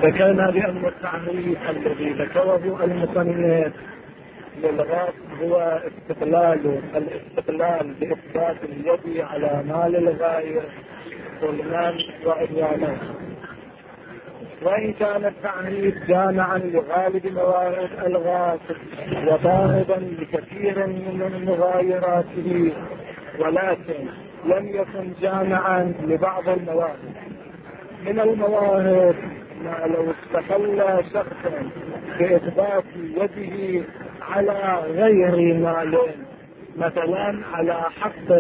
ذكرنا بأن التعريف الذي ذكره المصنف للغاصب هو الاستقلال بإثبات اليد على مال الغير ظلما وعدوانا. وإن كان التعريف جامعا لغالب موارد الغاصب وضاربا لكثير من مغايراته، ولكن لم يكن جامعا لبعض الموارد. من الموارد ما لو استقل شخص بإثبات يده على غير مال، مثلا على حق،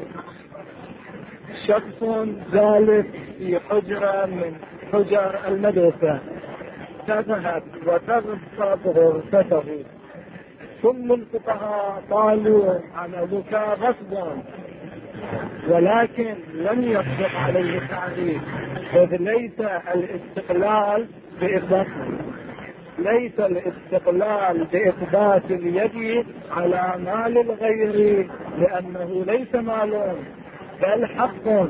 شخص جالس في حجرة من حجر المدرسة تذهب وتغصب غرفته، كل الفقهاء قالوا عملك غصبا، ولكن لم يصدق عليه التعريف، إذ ليس الاستقلال بإثبات اليد على مال الغير، لأنه ليس مال بل حق.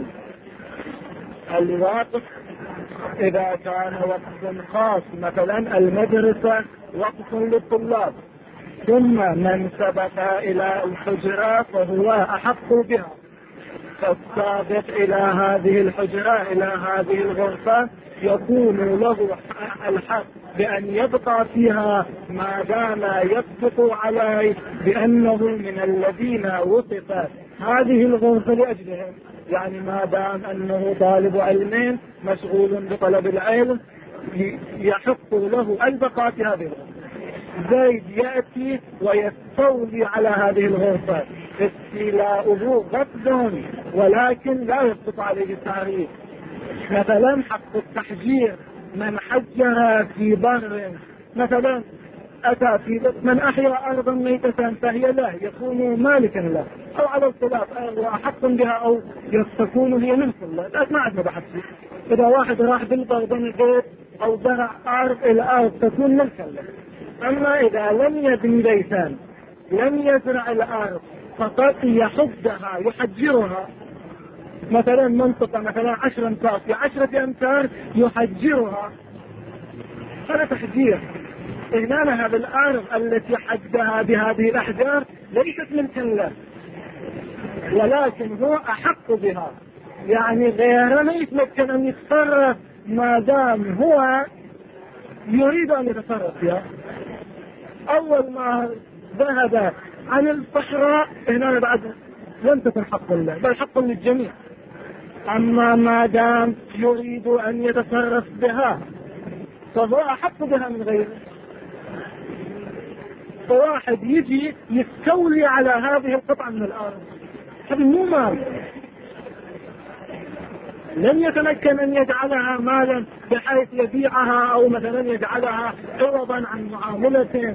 الوقف إذا كان وقف خاص، مثلا المدرسة وقف للطلاب، ثم من سبق إلى الحجرة فهو أحق بها، فالسابق إلى هذه الحجرة إلى هذه الغرفة يكون له الحق بأن يبقى فيها ما دام يصدق عليه بأنه من الذين وصفت هذه الغرفة لأجلهم، يعني ما دام أنه طالب علم مشغول بطلب العلم يحق له البقاء في هذه الغرفة. زيد يأتي ويستولي على هذه الغرفة، استيلاؤه غصب ولكن لا يسقط عليه التعريف. مثلا حق التحجير، من حجر في بر، مثلا أتى في من أحيا أرضا ميتة فهي له، يكون مالكا له، أو على الخلاف أحق بها أو تكون هي ملك له، ما عندنا بحث. إذا واحد راح بالبر بين البيت أو زرع أرض، الأرض تكون ملكا له. أما إذا لم يبني بيتا، لم يزرع الأرض، فقط يحدها يحجرها، مثلا منطقة مثلا 10 أمتار في 10 أمتار يحجرها، هذا تحجير. إنما هذه الأرض التي حدها بهذه الأحجار ليست ملكا له، ولكن هو أحق بها، يعني غير ما يتمكن أن يتصرف ما دام هو يريد أن يتصرف فيها. أول ما ذهب عن الصحراء هنا بعد لم تكن حق له بل حق للجميع، أما ما دام يريد أن يتصرف بها فهو أحق بها من غيره. فواحد يجي يستولي على هذه القطعة من الأرض، هذا مو مال، لم يتمكن أن يجعلها مالا بحيث يبيعها أو مثلا يجعلها عوضا عن معاملة.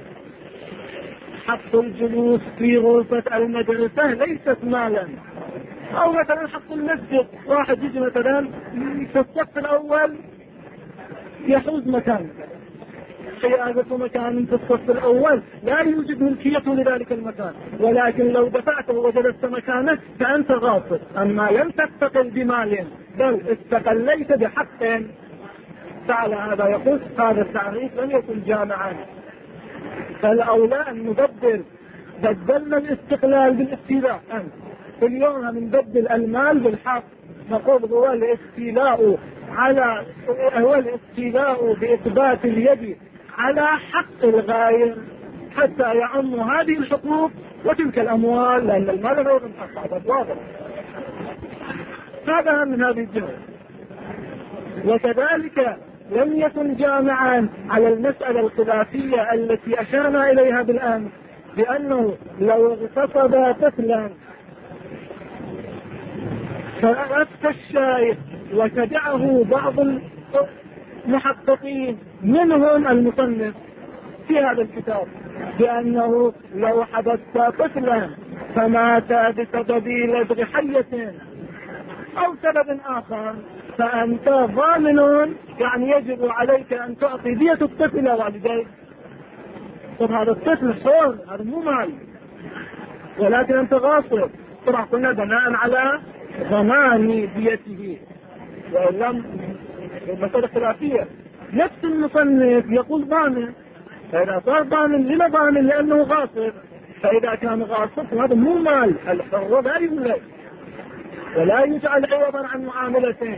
حق الجلوس في غرفة المدرسة ليست مالا، أو مثلا حق المسجد، واحد يجي مثلا في الصف الأول يحوز مكان، حيازة مكان في الصف الأول لا يوجد ملكيته لذلك المكان، ولكن لو دفعته وجلست مكانه فأنت غاصب. أما لم تستقل بمال بل استقليت بحق، فعلى هذا يقول هذا التعريف لم يكن جامعا. فالأولى أن بدلنا الاستقلال بالاستيلاء. في اليوم نبدل المال بالحق، نقول هو الاستيلاء بإثبات اليد على حق الغير حتى يعم هذه الحقوق وتلك الأموال، لأن المال غير حق، هذا واضح. هذا من هذه الجهة. وكذلك لم يكن جامعا على المسألة الخلافية التي أشرنا إليها بالآن، بأنه لو اغتصب طفلا فأفتى الشايخ وتبعه بعض المحققين منهم المصنف في هذا الكتاب بأنه لو حدثت طفلا فمات بسبب لدغ حية أو سبب آخر فأنت ضامن، يعني يجب عليك أن تعطي دية الطفل إلى والديك. طب هذا الطفل حر، هذا مو مال، ولكن أنت غاصب. طبعا قلنا بناء على ضمان ديته، وإلا المسألة خلافية نفس المصنف يقول ضامن، فإذا صار ضامن لما ضامن؟ لأنه غاصب. فإذا كان غاصب هذا مو مال، الحر لا يملك ولا يجعل عوضا عن معاملتين.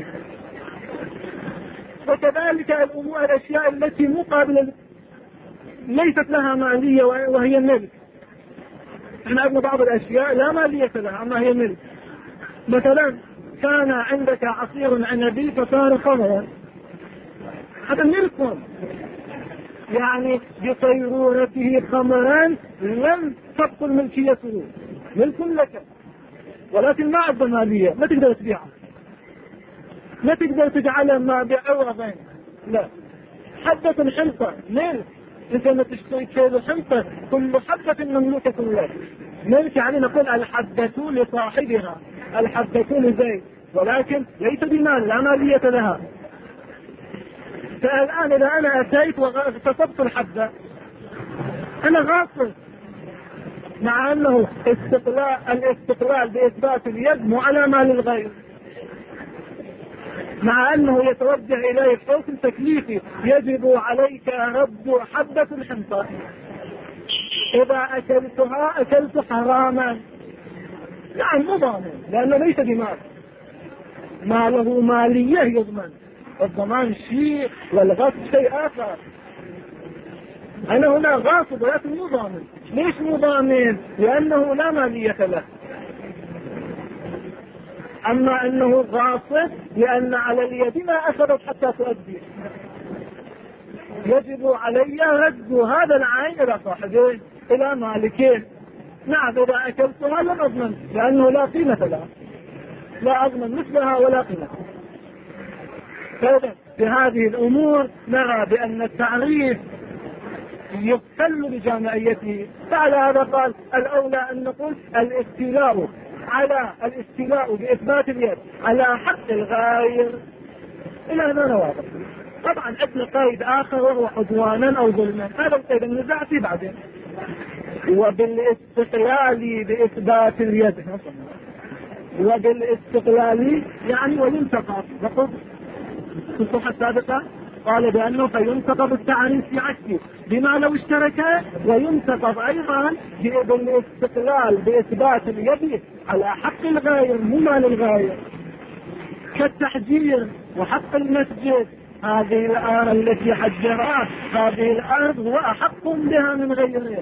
وكذلك الأمور الأشياء التي مقابلة ليست لها مالية وهي ملك. احنا عندنا بعض الأشياء لا مالية لها أما هي ملك. مثلا كان عندك عصير عنبي فصار خمرا، هذا ملك، يعني بصيرورته خمرا لم تبطل ملكيته، ملك لك، ولكن ما عنده مالية، ما تقدر تبيعه، ما تقدر تجعله ما بعوضين. لا، حبة الحنطة ملك، انت ما تشتري كيلو حنطة كل حبة مملوكة لك، ملك يعني نقول الحبة لصاحبها، الحبة لزيد، ولكن ليس بمال، لا مالية لها. فالآن إذا أنا أتيت واغتصبت الحبة أنا غاصب، مع أنه الاستقلال بإثبات اليد مو على مال الغير، مع أنه يتوجه إليه حكم تكليفي، يجب عليك رد حبة الحنطة، إذا أكلتها أكلت حراما. يعني مو ضامن لأنه ليس بمال، ما له مالية يضمن، الضمان شيء والغصب شيء آخر. أنا هنا غاصب ولكن مو ضامن. ليش مو ضامن؟ لأنه لا مالية له. أما أنه غاصب لأن على اليد ما أخذت حتى تؤدي، يجب علي رد هذا العين إلى صاحبه إلى مالكه. نعم إذا أكلتها لم أضمن لأنه لا قيمة لها، لا أضمن مثلها ولا قيمة. فإذا بهذه الأمور نرى بأن التعريف يقتل بجامعيته. فعلى هذا قال الأولى أن نقول الاستيلاء بإثبات اليد على حق الغير. إلى هنا واضح. طبعا عندنا قيد آخر وهو عدوانا أو ظلما، هذا القيد النزاع فيه بعدين. وبالاستقلال بإثبات اليد، وبالاستقلال يعني وينتقض. نقول في الصفحة السابقة قال بأنه فينتقض التعريف في عكسه بما لو اشترك، وينتقض أيضا بالاستقلال بإثبات اليد على حق الغير مو مال الغير، كالتحجير وحق المسجد. هذه الآن التي حجرها هذه الأرض هو أحق بها من غيره.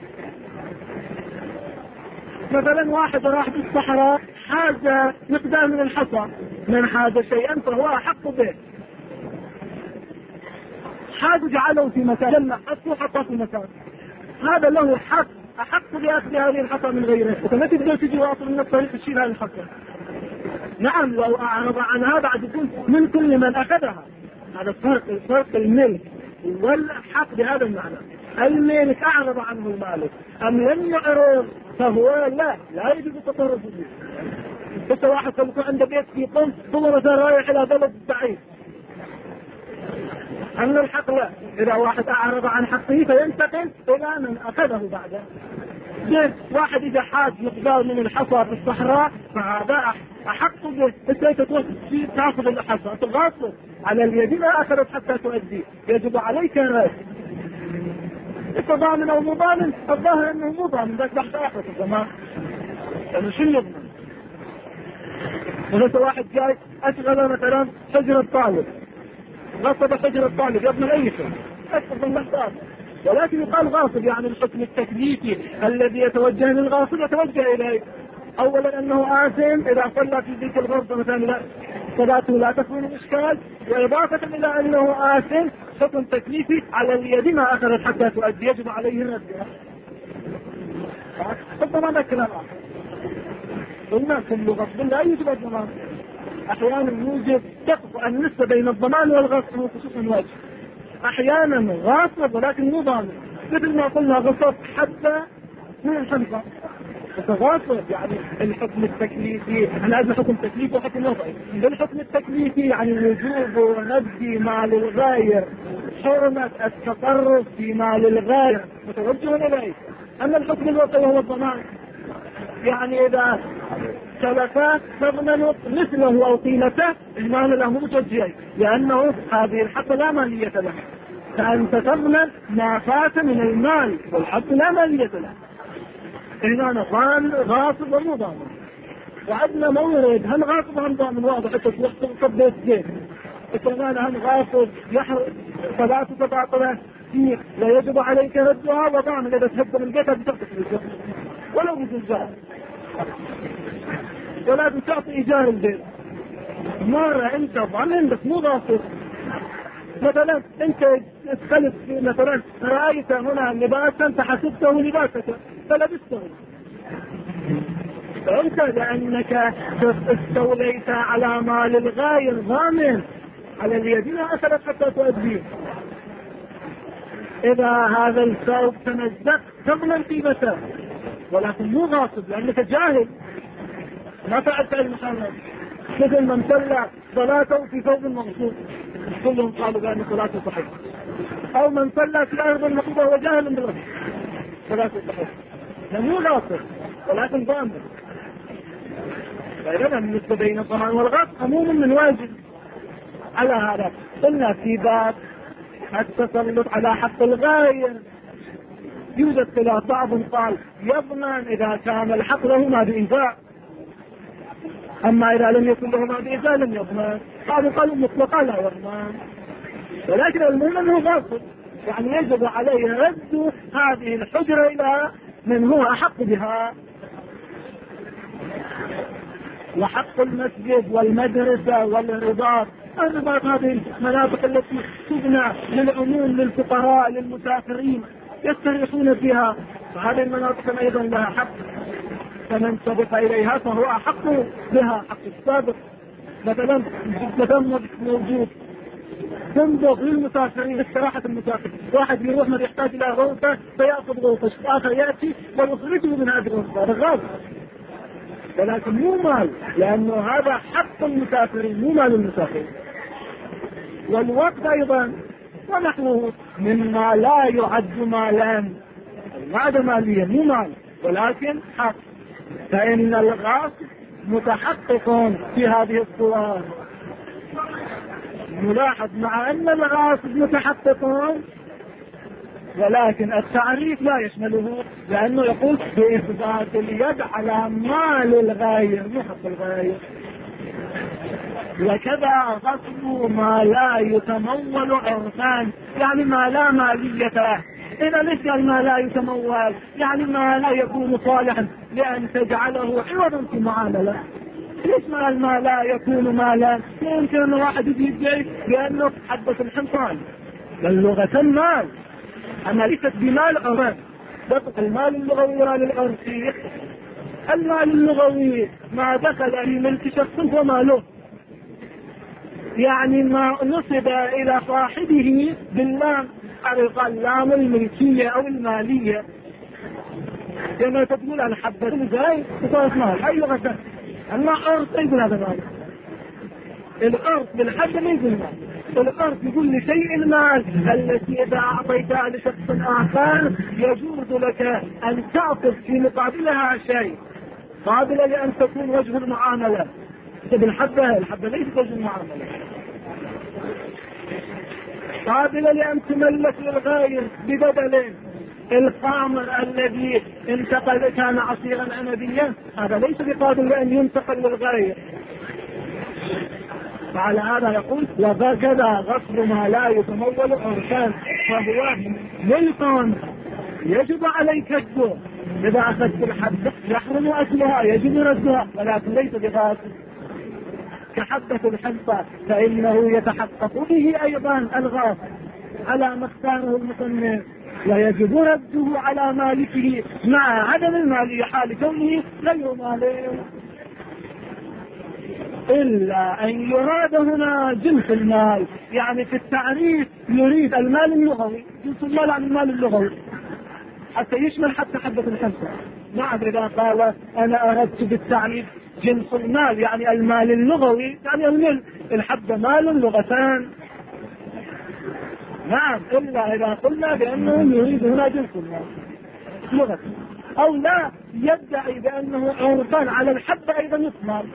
مثلا واحد راح بالصحراء حاز مقدار من الحصى، من حاز شيئا فهو أحق به، حاز جعله في مكان لما حطه في مكان، هذا له حق، أحق بأخذ هذه الحصى من غيره. وكما تقدر تجي واصل من الطريق تشيل هذه الحصى. نعم لو أعرض عنها بعد يكون من كل من أخذها. هذا فرق الملك والحق بهذا المعنى. الملك أعرض عنه المالك أم لم يعرض فهو لا يجب التصرف فيه. بس واحد يكون عنده بيت في قم ثم مثلا رايح إلى بلد بعيد، أما الحق لا، إذا واحد أعرض عن حقه فينتقل إلى من أخذه بعده. واحد إذا حاج مقدار من الحصى في الصحراء فهذا أحق به، بس تأخذ الحصى تغاصب على اليد ما أخذت حتى تؤدي، يجب عليك الرد. إنت ضامن أو مو ضامن؟ الظاهر أنه مو ضامن، بس بحث آخر في الزمان يعني شو يضمن؟ مثل واحد جاي أشغل مثلا حجر الطالب، غصب حجر الطالب يضمن أي شيء، أشغل المحتاج، ولكن يقال غاصب يعني الحكم التكليفي الذي يتوجه للغاصب يتوجه إليه. أولا أنه آثم إذا صلى في ذيك الغرفة مثلا صلاته لا تكون إشكال، وإضافة إلى أنه آثم حكم تكليفي على اليد ما أخذت حتى تؤدي، يجب عليه الرد. الضمان الكلام قلنا كل غصب لا يوجب الضمان. أحيانا يوجد تقف النسبة بين الضمان والغصب خصوصا واجب. أحيانا غاصب ولكن مو ضامن، مثل ما قلنا غصب حتى من الحنطة غاصب. يعني الحكم التكليفي احنا عندنا حكم تكليفي وحكم وضعي. بالحكم التكليفي يعني وجوب رد مال الغير، حرمة التصرف في مال الغير متوجه إليه. أما الحكم الوضعي هو الضمان، يعني إذا سلفا تضمن مثله أو قيمته المال له متوجه، لأنه هذه الحق لا مالية له، فأنت تضمن ما فات من المال والحق لا مالية له. هنا نظام غاصب ومضامن، وعندنا مورد هم غاصب هم ضامن واضح. تطبيت زين كمان هم غاصب يحرق ثلاثة باطلة فيه لا يجب عليك ردها، وضامن إذا تهدم البيت بتقص الجهد ولو بزلزال، ولا بتعطي إيجار البيت. مرة أنت ضامن بس مو غاصب. مثلا أنت ادخلت مثلا رأيت هنا لباسا فحسبته لباسك فلبسته، فأنت لأنك استوليت على مال الغير ضامن على اليدين أخذت حتى تؤديه. إذا هذا الثوب تمزق تضمن قيمته، ولكن مو غاصب لأنك جاهل ما فعلت المحرم. مثل من صلى صلاته في ثوب مغصوب كلهم قالوا بأن صلاته صحيحة، أو من صلى في أرض مغصوبة وهو جاهل بالغصب صلاته صحيحة، مو غاصب ولكن ضامن. فإذا النسبة بين الضمان والغصب عموم من واجب. على هذا قلنا في باب التسلط على حق الغير يوجد خلاف، بعض قال يضمن إذا كان الحق له ما بإيذاء، أما إذا لم يكن له ما بإيذاء لم يضمن. بعض قالوا مطلقا لا يضمن، ولكن المهم أنه غاصب، يعني يجب عليه رد هذه الحجرة إلى من هو أحق بها. وحق المسجد والمدرسة والرباط، الرباط هذه المناطق التي تبنى للعموم للفقراء للمسافرين يستريحون فيها، فهذه المناطق أيضا لها حق، فمن سبق إليها فهو أحق بها حق السابق. مثلا موجود فندق للمسافرين استراحة المسافر، واحد يروح ما يحتاج إلى غرفة فيأخذ غرفة، آخر يأتي ويخرجه من هذه الغرفة رغاب، ولكن مو مال، لأنه هذا حق المسافرين مو مال المسافرين. والوقت أيضا ونحوه مما لا يعد مالا، المعدة مالية مو مال ولكن حق، فإن الغاصب متحقق في هذه الصور. نلاحظ مع أن الغاصب متحقق ولكن التعريف لا يشمله، لأنه يقول بإثبات اليد على مال الغير مو حق الغير. وكذا غصب ما لا يتمول عرفان، يعني ما لا مالية له. إذا ليش ما لا يتمول؟ يعني ما لا يكون صالحا لأن تجعله عوضا في معاملة. ليش ما لا يكون مالا؟ ممكن أن واحد يدعي بأنه حبة الحمصان اللغة مال، أما ليست بمال عرف. المال اللغوي ولا للعرفي؟ المال اللغوي ما دخل في ملك شخص هو ماله، يعني ما نصب إلى صاحبه باللام، قال لام الملكية أو المالية، كما تقول عن حبة الزاي تصرف مال أي لغة. أما عرف يقول هذا مال، العرف بالحد ما يقول مال، العرف يقول لشيء المال التي إذا أعطيتها لشخص آخر يجوز لك أن تعطف في مقابلها شيء قابلة لأن تكون وجه المعاملة. بالحبة الحبة ليست وجه المعاملة، قابلة لأن تملك للغير ببدل. الخمر الذي انتقل كان عصيرا عنبيا هذا ليس بقابل لأن ينتقل للغير. فعلى هذا يقول وكذا غصب ما لا يتمول عرفان فهو ملك يجب عليك الدور. إذا أخذت الحبة يحرم أكلها يجب ردها، ولكن ليس بغاصب كحبة الحنطة، فإنه يتحقق به أيضا الغاصب على ما اختاره المصنف، ويجب رده على مالكه مع عدم المالية حال كونه غير مالك، إلا أن يراد هنا جنس المال. يعني في التعريف يريد المال اللغوي، جنس المال عن المال اللغوي حتى يشمل حتى حبة الحنطة. نعم إذا قال أنا أردت بالتعريف جنس المال يعني المال اللغوي، يعني المال الحبة مال لغتان. نعم إلا إذا قلنا بأنه يريد هنا جنس المال لغة. أو لا يدعي بأنه عرفان على الحبة أيضا يثمر،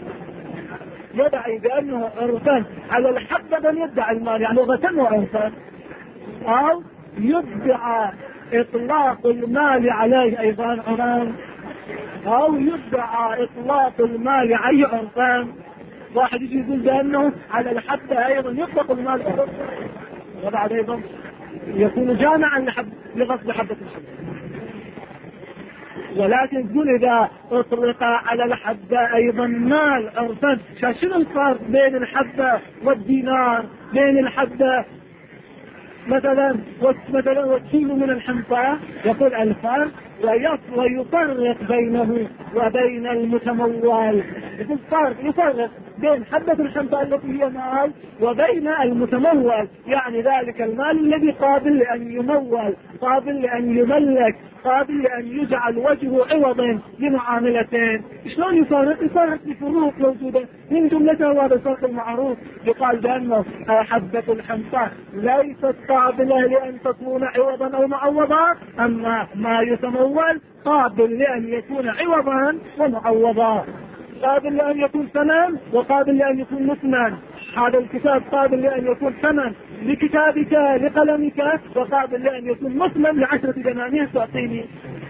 يدعي بأنه عرفان على الحبة بل يدعي المال يعني لغة وعرفان، أو يدعى إطلاق المال عليه أيضا عرفان، أو يدعى إطلاق المال عليه عرفان. واحد يجي يقول بأنه على الحبة أيضا يطلق المال عرفان، وبعد أيضا يكون جامعا لغصب حبة الشمس. ولكن تقول إذا أطلق على الحبة أيضا مال عرفان، شنو الفرق بين الحبة والدينار، بين الحبة مثلا والكيلو من الحنطة؟ يقول الفرق ويفرق بينه وبين المتمول. يفرق بين حبة الحنطة التي هي مال وبين المتمول، يعني ذلك المال الذي قابل لأن يمول، قابل لأن يملك، قابل لأن يجعل وجهه عوضا لمعاملتين. شلون يفرق؟ يفرق بفروق موجودة من جملتها وهذا الفرق المعروف. يقال بأنه حبة الحنطة ليست قابلة لأن تكون عوضا أو معوضا، أما ما يتمول قابل لأن يكون عوضا ومعوضا، قابل لأن يكون ثمن وقابل لأن يكون مثمن. هذا الكتاب قابل لأن يكون ثمن لكتابك لقلمك، وقابل لأن يكون مثمن ل10 دنانير تعطيني.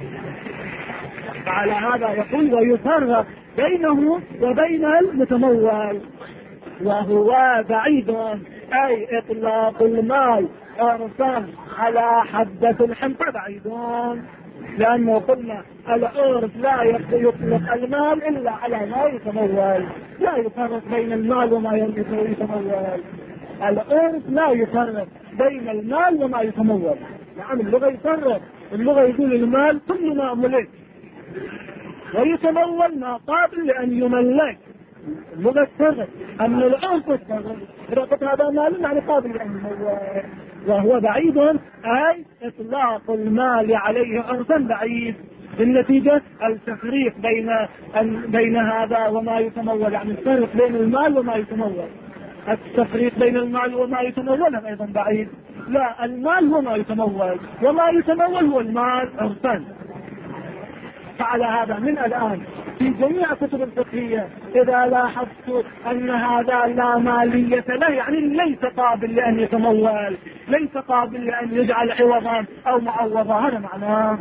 على هذا يقول ويفرق بينه وبين المتمول، وهو بعيد أي إطلاق المال عرفا على حبة الحنطة بعيدون، لأنه قلنا العرف لا يطلق المال إلا على ما يتمول، لا يفرق بين المال وما يتمول. العرف لا يفرق بين المال وما يتمول. نعم اللغة يفرق، اللغة يقول المال كل ما ملك، ويتمول ما قابل لأن يملك. اللغة تفرق، أما العرف تفرق. إذا قلت هذا مال يعني قابل لأن يمول، وهو بعيد أي إطلاق المال عليه عرفا بعيد. بالنتيجة التفريق بين هذا وما يتمول، يعني الفرق بين المال وما يتمول، التفريق بين المال وما يتمول أيضا بعيد. لا، المال هو ما يتمول، وما يتمول هو المال عرفا. فعلى هذا من الآن في جميع كتب الفقهية إذا لاحظت أن هذا لا مالية له، يعني ليس قابل لأن يتمول، ليس قابل لأن يجعل عوضا أو معوضا، هذا معناه.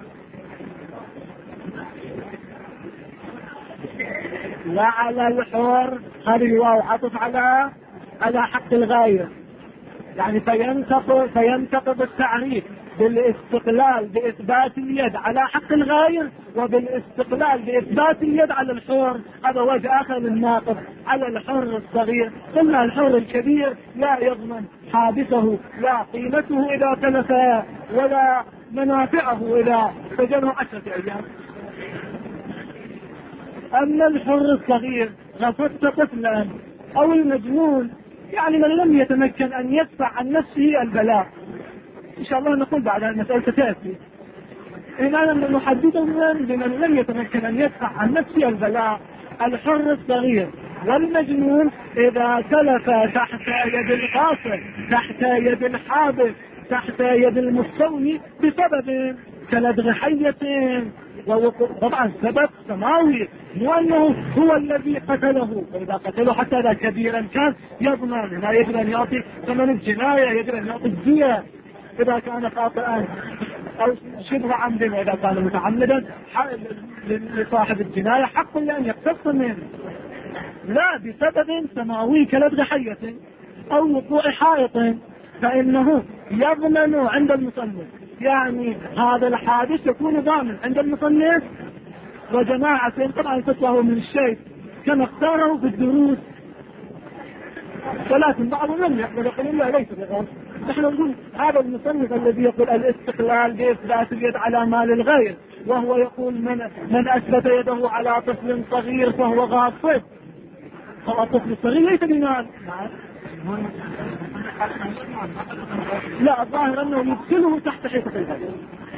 وعلى الحر هذه الواو عطف على حق الغير، يعني فينتقض التعريف بالاستقلال بإثبات اليد على حق الغير، وبالاستقلال بإثبات اليد على الحر. هذا وجه آخر للناقض. على الحر الصغير قلنا الحر الكبير لا يضمن حادثه، لا قيمته إذا تلف ولا منافعه إذا سجنه 10 أيام. أما الحر الصغير غفت طفلا أو المجنون، يعني من لم يتمكن أن يدفع عن نفسه البلاء، إن شاء الله نقول بعد المسألة تأتي. إننا نحددهم بمن لم يتمكن أن يدفع عن نفسه البلاء. الحر الصغير والمجنون إذا تلف تحت يد القاصر، تحت يد الحابس، تحت يد المستولي بسبب كلدغ حية، طبعا سبب سماوي، مو أنه هو الذي قتله. وإذا قتله حتى إذا كبيرا كان يضمن، لا يجب أن يعطي ثمن الجناية، يجب أن يعطي الدية إذا كان خاطئا أو شبه عمد. وإذا كان متعمدا لصاحب الجناية حق لأن يقتص منه. لا بسبب سماوي كلدغ حية أو وقوع حائط فإنه يضمن عند المصنف، يعني هذا الحادث يكون ضامن عند المصنف وجماعة. طبعا فتواه من الشيء كما اختاره في الدروس، ولكن بعضهم لم يقبل، يقول لا ليس بغير. نحن نقول هذا المصنف الذي يقول الاستقلال بإثبات اليد على مال الغير، وهو يقول من أثبت يده على طفل صغير فهو غاصب. هو الطفل الصغير ليس بمال. لا، الظاهر أنه يدخله تحت حيطة الغير.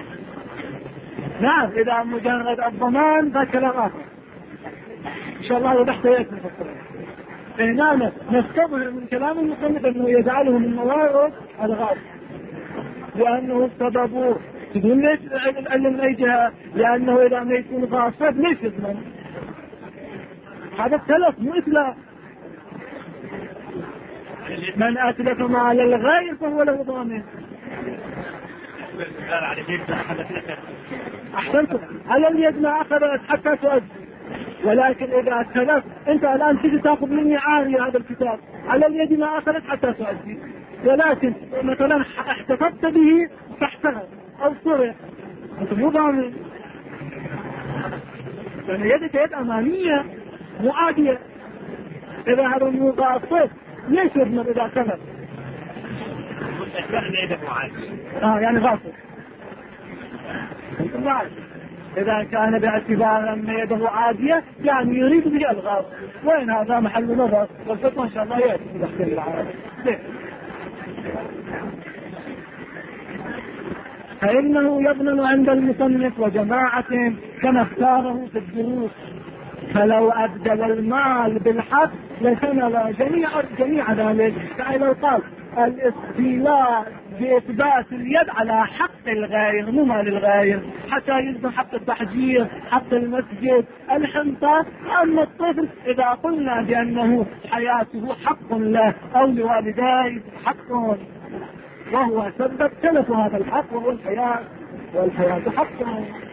نعم، إذا مجرد الضمان ذا كلام آخر إن شاء الله وبحث يأتي نفسه. هنا نستظهر من كلام المصنف أنه يجعله من موارد الغاصب، لأنه تقول ليش من أي جهة؟ لأنه إذا ما يكون غاصب ليش يضمن؟ هذا التلف مو إتلاف. من أتلف مال الغير فهو له ضامن. أحسنتم، على اليد ما أخذت حتى تؤدي. ولكن إذا أتلف أنت الآن تجي تأخذ مني عارية هذا الكتاب، على اليد ما أخذت حتى تؤدي. ولكن مثلا احتفظت به فاحترق أو سرق، أنت مو ضامن، لأن يدك يد أمانية مو عادية. إذا هذا مو غاصب ليش يضمن إذا تلف؟ يعني غاصب. إذا كان باعتبار أن يده عادية يعني يريد به الغاص، وين هذا محل نظر، والفتوى إن شاء الله يأتي في تحقيق العالم. فإنه يضمن عند المصنف وجماعة كما اختاره في الدروس. فلو أبدل المال بالحق لشمل جميع ذلك. يعني لو قال الاستيلاء بإثبات اليد على حق الغير مو مال الغير، حتى يلزم حق التحجير، حق المسجد، الحنطة. أما الطفل إذا قلنا بأنه حياته حق له أو لوالديه حق وهو سبب تلف هذا الحق وهو الحياة، والحياة حق.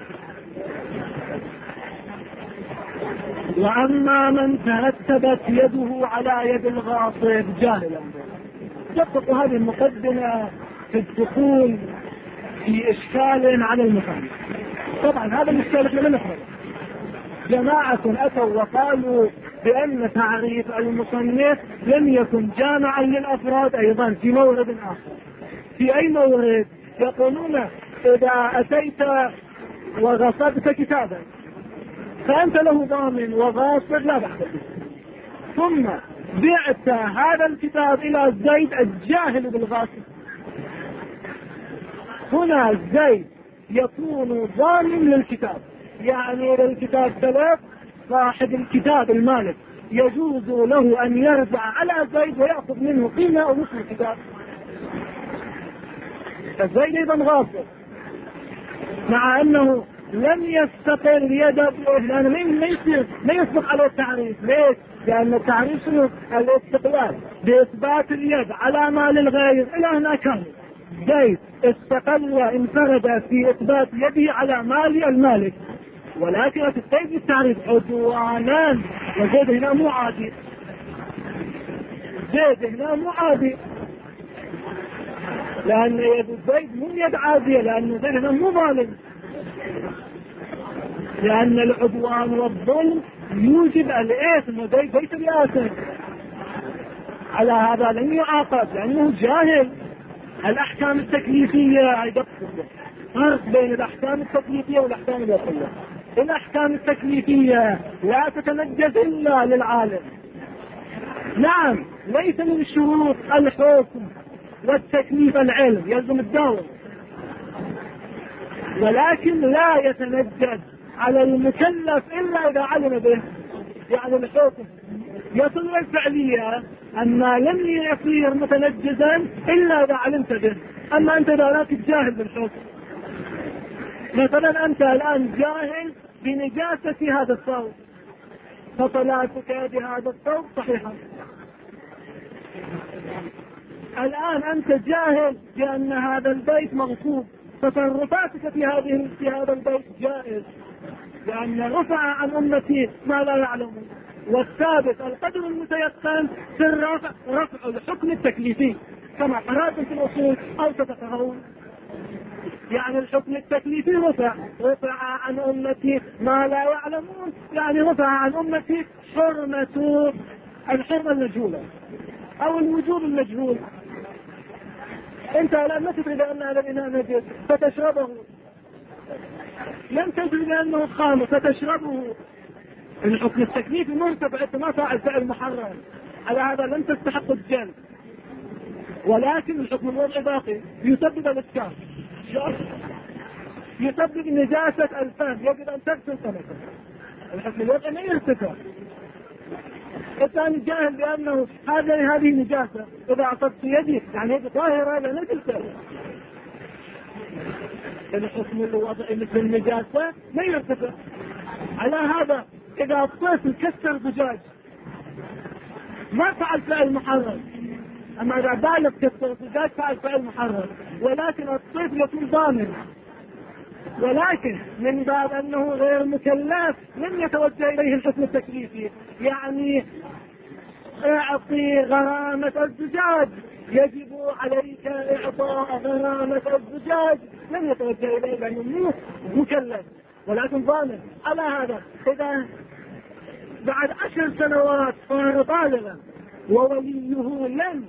وأما من ترتبت يده على يد الغاصب جاهلا، دقق هذه المقدمة في الدخول في إشكال على المصنف. طبعا هذا الإشكال احنا ما نفهمه. جماعة أتوا وقالوا بأن تعريف المصنف لم يكن جامعا للأفراد أيضا في مورد آخر. في أي مورد؟ يقولون إذا أتيت وغصبت كتابا فأنت له ضامن وغاصب لا بحث فيه، ثم بعت هذا الكتاب إلى زيد الجاهل بالغاصب، هنا زيد يكون ضامن للكتاب. يعني إذا الكتاب تلف صاحب الكتاب المالك يجوز له أن يرجع على زيد ويأخذ منه قيمة أو نصف الكتاب، فزيد أيضا غاصب مع أنه لم يستقل يده لأنه ما يسبق على التعريف. ليش؟ لأن التعريف شنو؟ الاستقلال بإثبات اليد على مال الغير. إلى هنا كان زيد استقل وانفرد في إثبات يده على مال المالك، ولكن تستيقظ التعريف عدوانا. وزيد هنا مو عادي، زيد هنا مو عادي، لأن يد زيد مو يد عادية، لأن زيد هنا مو ظالم، لأن العدوان والظلم يوجب الإثم وزيد ليس بآثم. على هذا لن يعاقب لأنه جاهل. الأحكام التكليفية فرق بين الأحكام التكليفية والأحكام الوضعية. الأحكام التكليفية لا تتنجز إلا للعالم. نعم ليس من الشروط الحكم والتكليف العلم، يلزم الدور، ولكن لا يتنجز على المكلف إلا إذا علم به. يعني الحكم يصل الفعلية أما لم يصير متنجزا إلا إذا علمت به. أما أنت إذا لا تجاهل بالحكم، مثلا أنت الآن جاهل بنجاسة هذا الصوت فصلاتك بهذا الصوت صحيحة. الآن أنت جاهل بأن هذا البيت مغصوب، تصرفاتك في هذا البيت جائز، لأن رفع عن أمتي ما لا يعلمون. والثابت القدر المتيقن في رفع الحكم التكليفي كما قرأتم في الأصول أو ستقرؤون. يعني الحكم التكليفي رفع عن أمتي ما لا يعلمون، يعني رفع عن أمتي الحرمة المجهولة أو الوجوب المجهول. أنت الآن ما تدري بأن هذا الإناء نجس فتشربه، لم تدري بأنه خامر فتشربه. الحكم التكليفي مرتفع، أنت ما فاعل فعل محرم، على هذا لم تستحق الجلد. ولكن الحكم الوضعي باقي، يسبب الإسكار، يسبب نجاسة الفم، يجب أن تغسل فمك. الحكم الوضعي ما يرتفع. الثاني جاهل بأنه هذه نجاسة، إذا أصبت يدي يعني يدي طاهرة لا نجسة. الحكم الوضعي مثل النجاسة لا يرتفع. على هذا إذا الطفل كسر زجاج ما فعل فعل محرم، أما إذا بالغ كسر الزجاج فعل فعل محرم، ولكن الطفل يكون ضامن، ولكن من باب أنه غير مكلف لم يتوجه إليه الحكم التكليفي، يعني اعطي غرامة الزجاج، يجب عليك إعطاء غرامة الزجاج، لم يتوجه إليه لأنه مكلف ولكن ضامن. على هذا إذا بعد 10 سنوات صار بالغا ووليه لم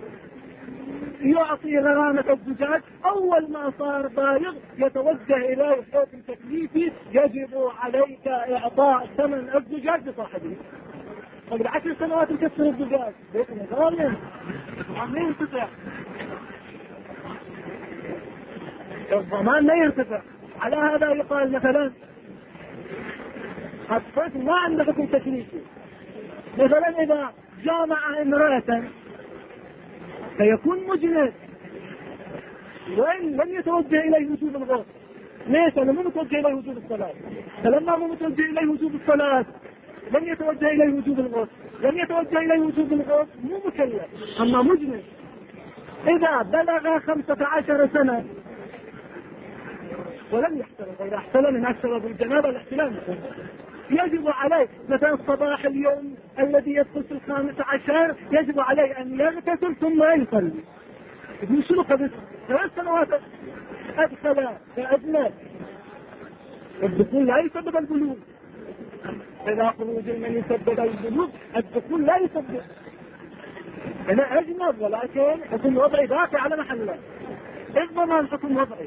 يعطي غرامة الزجاج، أول ما صار بالغ يتوجه إليه الحكم التكليفي، يجب عليك إعطاء ثمن الزجاج لصاحبه. قبل 10 سنوات يكسر الزجاج لكن ظالم ما يرتفع، الضمان لا يرتفع. على هذا يقال مثلا الطفل ما عنده حكم تكليفي، مثلا إذا جامع امرأة فيكون مجند وإن لم يتوجه إليه وجوب الغسل. ليش؟ لأنه مو متوجه إليه وجوب الصلاة، فلما مو متوجه إليه وجوب الصلاة لم يتوجه إليه وجوب الغسل، لم يتوجه إليه وجوب الغسل مو مكلف. أما مجند إذا بلغ 15 سنة ولم يحتلم، إذا احتلم من أكثر بالجنابة الاحتلام يجب عليه مثلا صباح اليوم الذي يدخل في 15 يجب عليه أن يغتسل ثم يصلي. يقول شنو قبل 3 سنوات أدخل فأدنى الدخول لا يسبب البلوغ، إذا خروج من يسبب البلوغ الدخول لا يسبب، أنا أجنب ولكن حكم وضعي باقي على محله. الضمان حكم وضعي.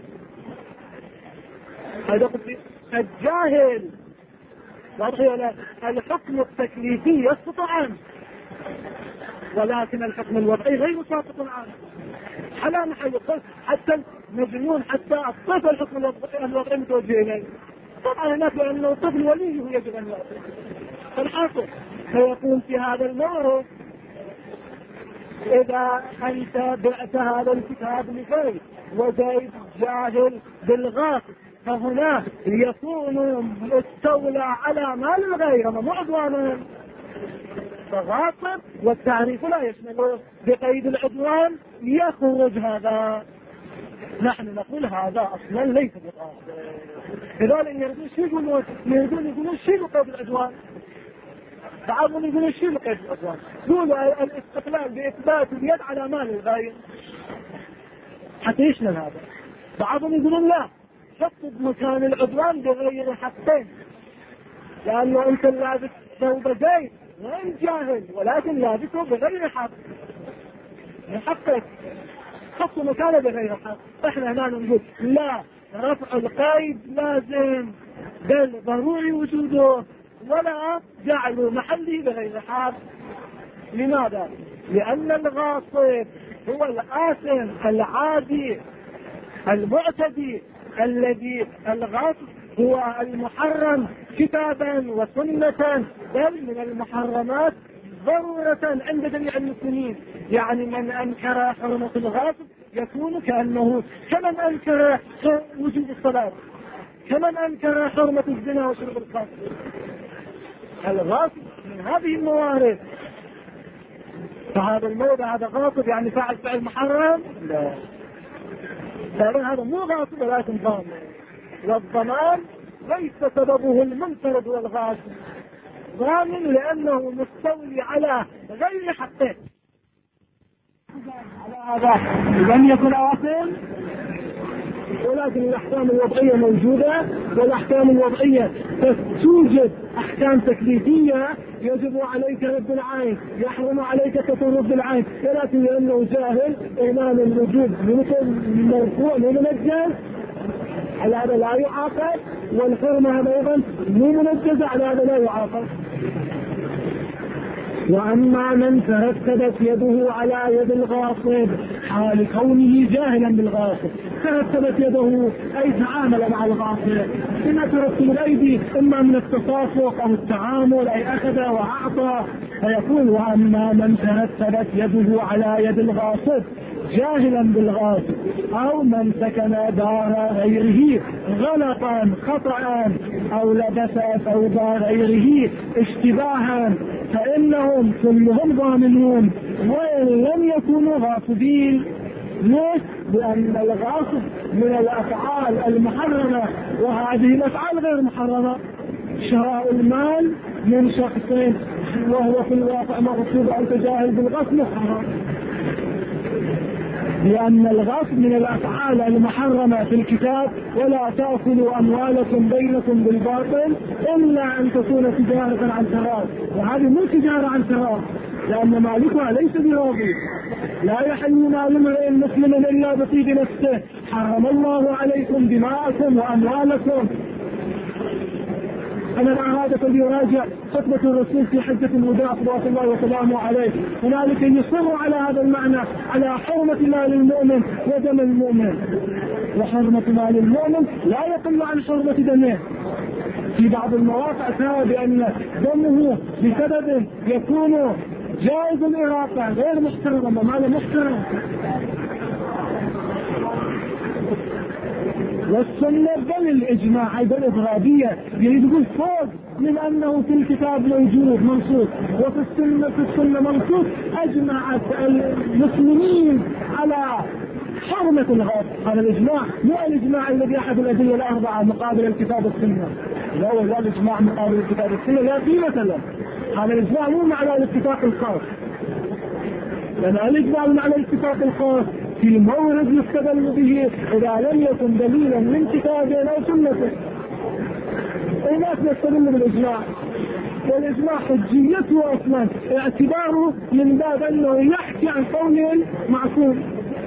هذا الجاهل ولا الحكم التكليفي يسقط عنه، ولكن الحكم الوضعي غير ساقط عنه على محل الطفل. حتى المجنون حتى الطفل الحكم الوضعي متوجه اليه طبعا هناك، لانه الطفل وليه يجب ان يعطي. فالحاصل فيكون في هذا المورد اذا انت بعت هذا الكتاب لزيد وزيد جاهل بالغاصب فهنا يكون استولى على مال الغير مو عدوانا، فغاصب والتعريف لا يشمله بقيد العدوان يخرج هذا. نحن نقول هذا اصلا ليس بغاصب. لذلك يردون شيء يقولون شيء بقيد العدوان، بعضهم يقولون شيء بقيد العدوان، يقولوا الاستقلال باثبات اليد على مال الغير حتى يشمل هذا. بعضهم يقولون لا، حط بمكان العدوان بغير حقين، لأنه أنت لابس ثوب زيد غير جاهل ولكن لابسه بغير حق، حقك حط مكانه بغير حق. احنا هنا نقول لا، رفع القيد لازم بل ضروري وجوده ولا جعله محلي بغير حق. لماذا؟ لأن الغاصب هو الآثم العادي المعتدي الذي الغاصب هو المحرم كتابا وسنة، بل من المحرمات ضرورة عند جميع المسلمين. يعني من أنكر حرمة الغاصب يكون كأنه كمن أنكر وجوب الصلاة، كمن أنكر حرمة الزنا وشرب الخمر. الغاصب من هذه الموارد، فهذا الموضع هذا غاصب يعني فعل فعل محرم؟ لا، هذا مو غاصب ولكن ضامن، والضمان ليس سببه المنفرد والغاصب، ضامن لأنه مستولي على غير حقه. على هذا لم يكن آثم، ولكن الأحكام الوضعية موجودة، والأحكام الوضعية توجد أحكام تكليفية يجب عليك رد العين، يحرم عليك تصرف بالعين، ولكن لأنه جاهل إيمان الوجوب مرفوع ممنجز على هذا لا يعاقب، والحرمة هذا أيضا مو منجزة على هذا لا يعاقب. وأما من ترتبت يده على يد الغاصب حال كونه جاهلا بالغاصب، ترتبت يده أي تعامل مع الغاصب بما ترتب الأيدي إما من التصافق أو التعامل أي أخذ وأعطى، فيقول وأما من ترتبت يده على يد الغاصب جاهلا بالغاصب أو من سكن دار غيره غلطا خطأ أو لبس ثوب غيره اشتباها فإنهم كلهم ضامنون وإن لم يكونوا غاصبين. ليش؟ لأن الغاصب من الأفعال المحرمة، وهذه الأفعال غير محرمة. شراء المال من شخص وهو في الواقع مغصوب أو تجاهل بالغصب محرم، لأن الغصب من الأفعال المحرمة في الكتاب. ولا تأكلوا أموالكم بينكم بالباطل إلا أن تكون تجارة عن تراض، وهذه مو تجارة عن تراض لأن مالكها ليس براضي. لا يحل مال امرئ مسلم إلا بطيب نفسه، حرم الله عليكم دماءكم وأموالكم. أنا أراد فليراجع خطبة الرسول في حجة الوداع صلوات الله وسلامه عليه، هنالك يصر على هذا المعنى، على حرمة مال المؤمن ودم المؤمن. وحرمة مال المؤمن لا يقل عن حرمة دمه. في بعض المواقع ثابت بأن دمه بسبب يكون جائز الإراقة غير محترم ومال محترم. والسنة بل الإجماع أيضا إضرابية، يريد يقول فوق من أنه في الكتاب موجود منصوص وفي السنة منصوص. أجمعت المسلمين على حرمة الغصب. هذا الإجماع مو الإجماع الذي أحد الأدلة الأربعة مقابل الكتاب والسنة، لا الإجماع مقابل الكتاب والسنة لا قيمة له. هذا الإجماع مو معنى الاتفاق الخاص، لأن الإجماع معنى الاتفاق الخاص في مورد يستدل به إذا لم يكن دليلا من كتاب أو سنة. الناس يستدل بالإجماع، والإجماع حجيته أصلا اعتباره من باب أنه يحكي عن قول معصوم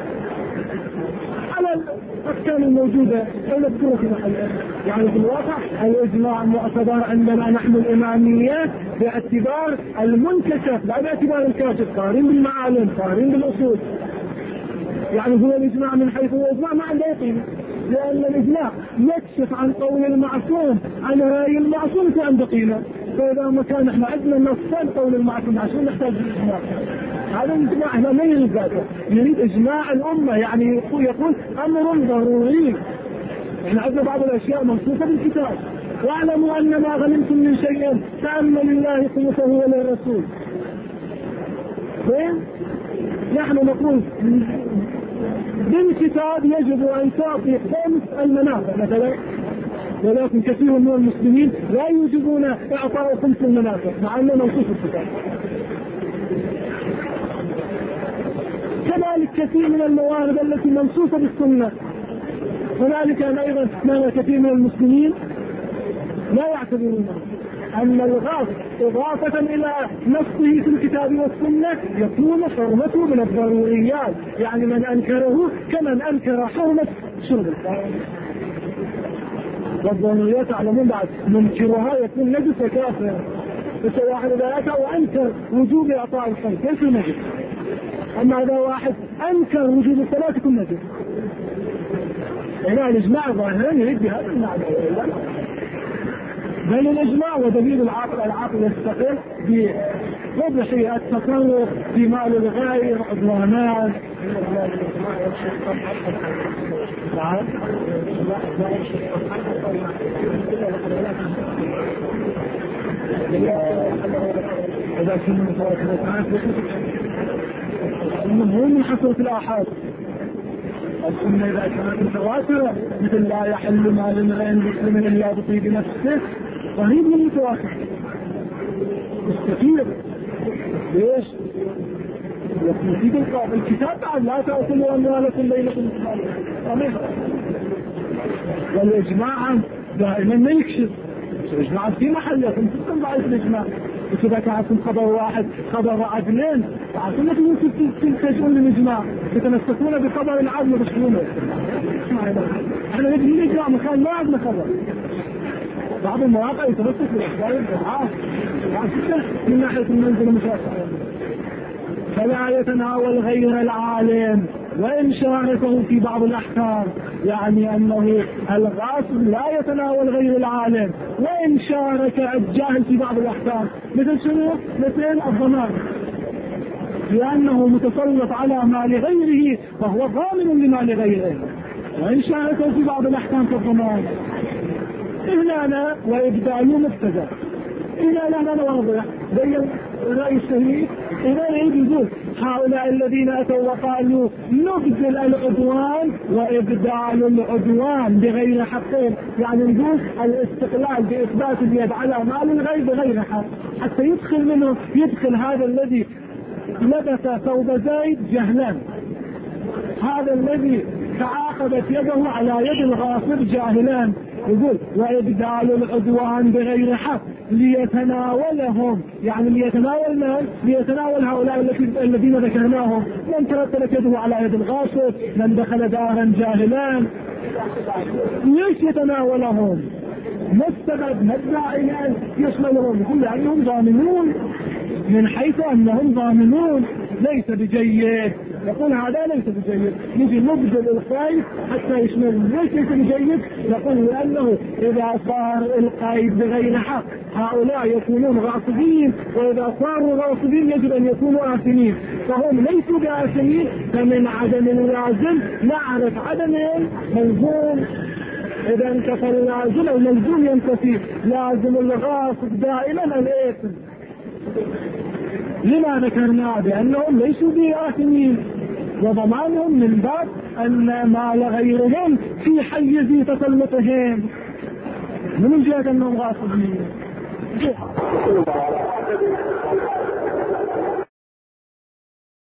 على الأحكام الموجودة أو نذكرها في محلها. يعني في الواقع الإجماع معتبر عندنا نحن الإمامية باعتبار المنكشف لا باعتبار الكاشف، قارن بالمعالم قارن بالأصول. يعني هو الإجماع من حيث هو إجماع ما عنده قيمة، لأن الإجماع يكشف عن قول المعصوم عن رأي المعصوم في عنده قيمة. فإذا ما كان احنا عندنا نصين قول المعصوم عشان نحتاج الإجماع. هذا الإجماع احنا ما يريد ذاته، يريد إجماع الأمة، يعني يقول أمر ضروري. احنا عندنا بعض الأشياء منصوصة بالكتاب، واعلموا أن ما غنمتم من شيء فأن لله خمسه وللرسول. نحن نقول بالكتاب يجب أن تعطي خمس المنافع مثلا، ولكن كثير من المسلمين لا يوجبون إعطاء خمس المنافع مع أنه منصوص الكتاب. كذلك كثير من الموارد التي منصوصة بالسنة، هنالك أيضا ما كثير من المسلمين لا يعتبرون أن الغاصب إضافة إلى نصه في الكتاب والسنة يكون حرمته من الضروريات، يعني من أنكره كمن أنكر حرمة شرب الخمر. والضروريات تعلمون بعد منكرها يكون نجس وكافر. واحد إذا أتى وأنكر وجوب إعطاء الخمر كيف نجس؟ أما إذا واحد أنكر وجوب الصلاة يكون نجس. هنا الإجماع ظاهرا يريد بهذا المعنى، بل الإجماع ودليل العقل يستقر بوضح التصرف في مال الغير عدوانان. إذا كنا المهم من حصرة الآحاد السنة إذا كانت متواترة مثل لا يحل مال امرئ مسلم إلا بطيب نفسه قريب من المتواتر مستفيد. ليش؟ يفيد الكتاب بعد لا تأكلوا أموالكم بينكم بالباطل. والإجماع دائما ما يكشف، الإجماع في محله تكون ضعيف الإجماع. إذا كانت خبر واحد خبر عدلين فعشان تلتجئون للإجماع تتمسكون بخبر العدل وتشكرونه. احنا نجي الإجماع مكان ما عندنا خبر. بعض المواقع يتمسك بالأخبار الضعاف من ناحية المنزل المشاكل، فلا يتناول غير العالم وإن شاركه في بعض الأحكام. يعني أنه الغاصب لا يتناول غير العالم وإن شارك الجاهل في بعض الأحكام. مثل شنو؟ مثل الضمان. لأنه متسلط على مال غيره فهو ضامن لمال غيره. وإن شاء في بعض الأحكام في الضمان إهلانا وإبدال مبتدأ. إهلانا نوضح زي الرأي الشهيد إذا يجوز هؤلاء الذين أتوا وقالوا نبذل العدوان وإبدال العدوان بغير حقين، يعني نجوز الاستقلال بإثبات اليد على مال الغير بغير حق، حتى يدخل هذا الذي لبس ثوب زيد جهلا، هذا الذي تعاقبت يده على يد الغاصب جاهلا، يقول وإبدال العدوان بغير حق ليتناولهم، يعني ليتناول هؤلاء الذين ذكرناهم، من ترتلت يده على يد الغاصب، من دخل دارا جاهلا، ليش يتناولهم؟ ما السبب؟ ما الداعي يشملهم؟ يقول لأنهم ضامنون، من حيث أنهم ضامنون ليس بجيد. يقول هذا ليس بجيد، نجي نبذل القيد حتى يشمل. ليس بجيد؟ يقول لأنه إذا صار القيد بغير حق هؤلاء يكونون غاصبين، وإذا صاروا غاصبين يجب أن يكونوا آثمين، فهم ليسوا بآثمين، فمن عدم اللازم نعرف عدم الملزوم. إذا انتفى اللازم الملزوم ينتفي، لازم الغاصب دائما الإثم. لما ذكرنا بأنهم ليسوا بآثمين، وضمانهم من باب أن مال غيرهم في حيز تسلطهم من جهة أنهم غاصبين.